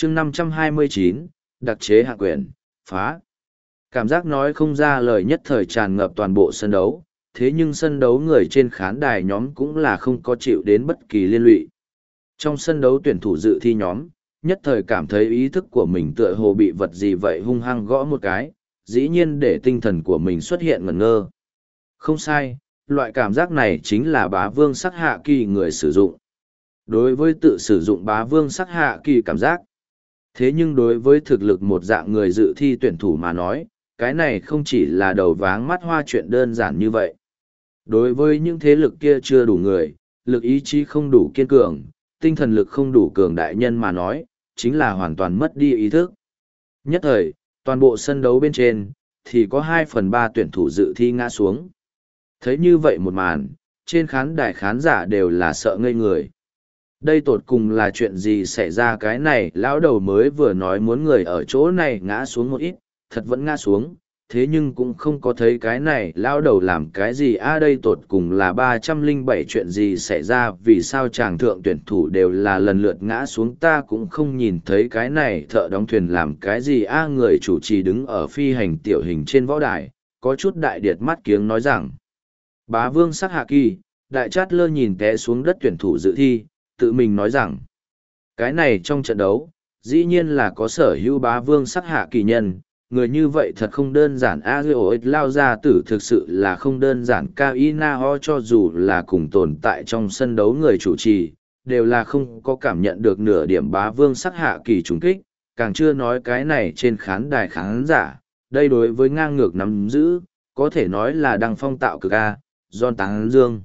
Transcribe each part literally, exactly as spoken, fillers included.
chương năm trăm hai mươi chín, đặc chế hạ quyển, phá. Cảm giác nói không ra lời nhất thời tràn ngập toàn bộ sân đấu, thế nhưng sân đấu người trên khán đài nhóm cũng là không có chịu đến bất kỳ liên lụy. Trong sân đấu tuyển thủ dự thi nhóm, nhất thời cảm thấy ý thức của mình tựa hồ bị vật gì vậy hung hăng gõ một cái, dĩ nhiên để tinh thần của mình xuất hiện ngẩn ngơ. Không sai, loại cảm giác này chính là bá vương sắc hạ kỳ người sử dụng. Đối với tự sử dụng bá vương sắc hạ kỳ cảm giác. Thế nhưng đối với thực lực một dạng người dự thi tuyển thủ mà nói, cái này không chỉ là đầu váng mắt hoa chuyện đơn giản như vậy. Đối với những thế lực kia chưa đủ người, lực ý chí không đủ kiên cường, tinh thần lực không đủ cường đại nhân mà nói, chính là hoàn toàn mất đi ý thức. Nhất thời, toàn bộ sân đấu bên trên, thì có hai phần ba tuyển thủ dự thi ngã xuống. Thấy như vậy một màn, trên khán đài khán giả đều là sợ ngây người. Đây tột cùng là chuyện gì xảy ra, cái này lão đầu mới vừa nói muốn người ở chỗ này ngã xuống một ít, thật vẫn ngã xuống, thế nhưng cũng không có thấy cái này lão đầu làm cái gì a đây tột cùng là ba trăm lẻ bảy chuyện gì xảy ra, vì sao chàng thượng tuyển thủ đều là lần lượt ngã xuống, ta cũng không nhìn thấy cái này thợ đóng thuyền làm cái gì a người chủ trì đứng ở phi hành tiểu hình trên võ đài, có chút đại điệt mắt kiếng nói rằng. Bá vương sắc hạ kỳ, đại chát lơ nhìn té xuống đất tuyển thủ dự thi, tự mình nói rằng, cái này trong trận đấu, dĩ nhiên là có sở hữu bá vương sắc hạ kỳ nhân, người như vậy thật không đơn giản a dê ô lao ra tử thực sự là không đơn giản cao y na ho cho dù là cùng tồn tại trong sân đấu người chủ trì, đều là không có cảm nhận được nửa điểm bá vương sắc hạ kỳ trùng kích, càng chưa nói cái này trên khán đài khán giả, đây đối với ngang ngược nắm giữ, có thể nói là đăng phong tạo cực a, John Táng Dương.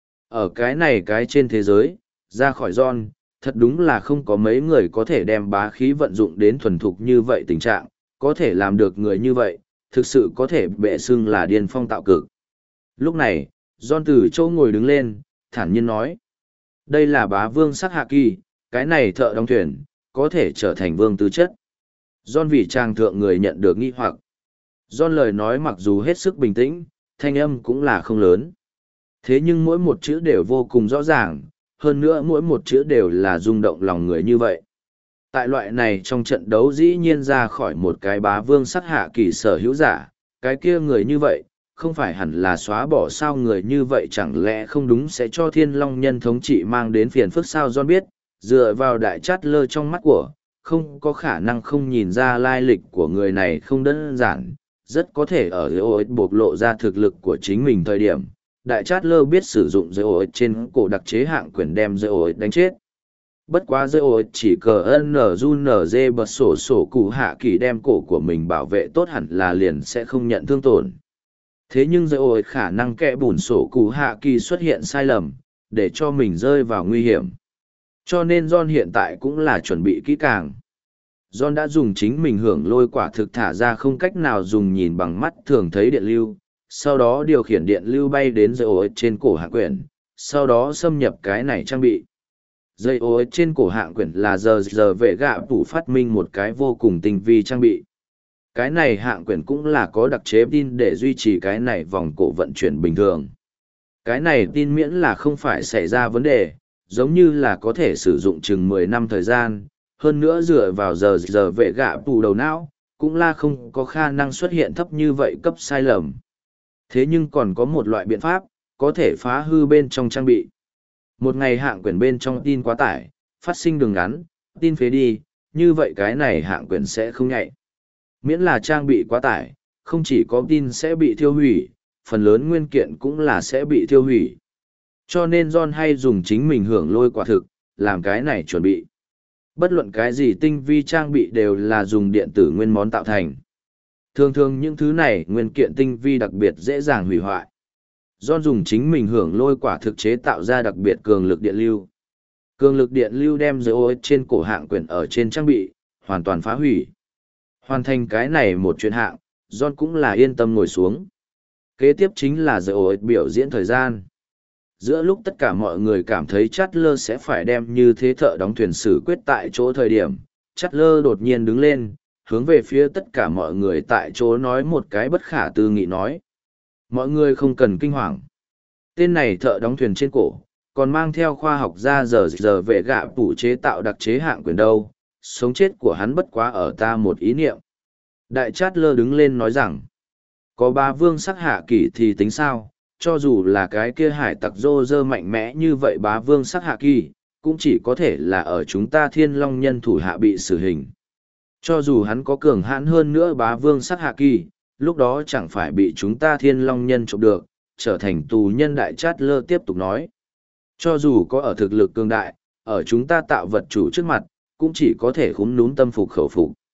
Ở cái này cái trên thế giới, ra khỏi John, thật đúng là không có mấy người có thể đem bá khí vận dụng đến thuần thục như vậy tình trạng, có thể làm được người như vậy, thực sự có thể bệ xưng là điên phong tạo cực. Lúc này, John từ chỗ ngồi đứng lên, thản nhiên nói. Đây là bá vương sắc hạ kỳ, cái này thợ đóng thuyền, có thể trở thành vương tư chất. John vì trang thượng người nhận được nghi hoặc. John lời nói mặc dù hết sức bình tĩnh, thanh âm cũng là không lớn. Thế nhưng mỗi một chữ đều vô cùng rõ ràng, hơn nữa mỗi một chữ đều là rung động lòng người như vậy. Tại loại này trong trận đấu dĩ nhiên ra khỏi một cái bá vương sắc hạ kỳ sở hữu giả, cái kia người như vậy, không phải hẳn là xóa bỏ sao người như vậy chẳng lẽ không đúng sẽ cho thiên long nhân thống trị mang đến phiền phức sao John biết, dựa vào đại chát lơ trong mắt của, không có khả năng không nhìn ra lai lịch của người này không đơn giản, rất có thể ở dây ô ích bộc lộ ra thực lực của chính mình thời điểm. Đại chát lơ biết sử dụng dây ô ích trên cổ đặc chế hạng quyền đem dây ô ích đánh chết. Bất quá dây ô ích chỉ cờ nờ run nờ dê bật sổ sổ cụ hạ kỳ đem cổ của mình bảo vệ tốt hẳn là liền sẽ không nhận thương tổn. Thế nhưng dây ô ích khả năng kẽ bùn sổ cụ hạ kỳ xuất hiện sai lầm, để cho mình rơi vào nguy hiểm. Cho nên John hiện tại cũng là chuẩn bị kỹ càng. John đã dùng chính mình hưởng lôi quả thực thả ra không cách nào dùng nhìn bằng mắt thường thấy điện lưu, sau đó điều khiển điện lưu bay đến dây ô ích trên cổ hạng quyển, sau đó xâm nhập cái này trang bị. Dây ô ích trên cổ hạng quyển là giờ giờ vệ gạ phủ phát minh một cái vô cùng tinh vi trang bị. Cái này hạng quyển cũng là có đặc chế tin để duy trì cái này vòng cổ vận chuyển bình thường. Cái này tin miễn là không phải xảy ra vấn đề, giống như là có thể sử dụng chừng mười năm thời gian, hơn nữa dựa vào giờ giờ vệ gạ phủ đầu não, cũng là không có khả năng xuất hiện thấp như vậy cấp sai lầm. Thế nhưng còn có một loại biện pháp, có thể phá hư bên trong trang bị. Một ngày hạng quyển bên trong tin quá tải, phát sinh đường ngắn, tin phế đi, như vậy cái này hạng quyển sẽ không nhạy. Miễn là trang bị quá tải, không chỉ có tin sẽ bị thiêu hủy, phần lớn nguyên kiện cũng là sẽ bị thiêu hủy. Cho nên John hay dùng chính mình hưởng lôi quả thực, làm cái này chuẩn bị. Bất luận cái gì tinh vi trang bị đều là dùng điện tử nguyên món tạo thành. Thường thường những thứ này nguyên kiện tinh vi đặc biệt dễ dàng hủy hoại. John dùng chính mình hưởng lôi quả thực chế tạo ra đặc biệt cường lực điện lưu. Cường lực điện lưu đem dây ô ích trên cổ hạng quyển ở trên trang bị, hoàn toàn phá hủy. Hoàn thành cái này một chuyện hạng, John cũng là yên tâm ngồi xuống. Kế tiếp chính là dây ô ích biểu diễn thời gian. Giữa lúc tất cả mọi người cảm thấy Chatler sẽ phải đem như thế thợ đóng thuyền xử quyết tại chỗ thời điểm, Chatler đột nhiên đứng lên, hướng về phía tất cả mọi người tại chỗ nói một cái bất khả tư nghị nói. Mọi người không cần kinh hoàng. Tên này thợ đóng thuyền trên cổ, còn mang theo khoa học gia giờ giờ vệ gạ phủ chế tạo đặc chế hạng quyền đâu. sống chết của hắn bất quá ở ta một ý niệm. Đại Chát Lơ đứng lên nói rằng, có bá vương sắc hạ kỳ thì tính sao, cho dù là cái kia hải tặc rô rơ mạnh mẽ như vậy bá vương sắc hạ kỳ, cũng chỉ có thể là ở chúng ta thiên long nhân thủ hạ bị xử hình. Cho dù hắn có cường hãn hơn nữa bá vương sắc hạ kỳ, lúc đó chẳng phải bị chúng ta thiên long nhân trộm được, trở thành tù nhân. Đại Chát Lơ tiếp tục nói. Cho dù có ở thực lực cường đại, ở chúng ta tạo vật chủ trước mặt, cũng chỉ có thể khúm núm tâm phục khẩu phục.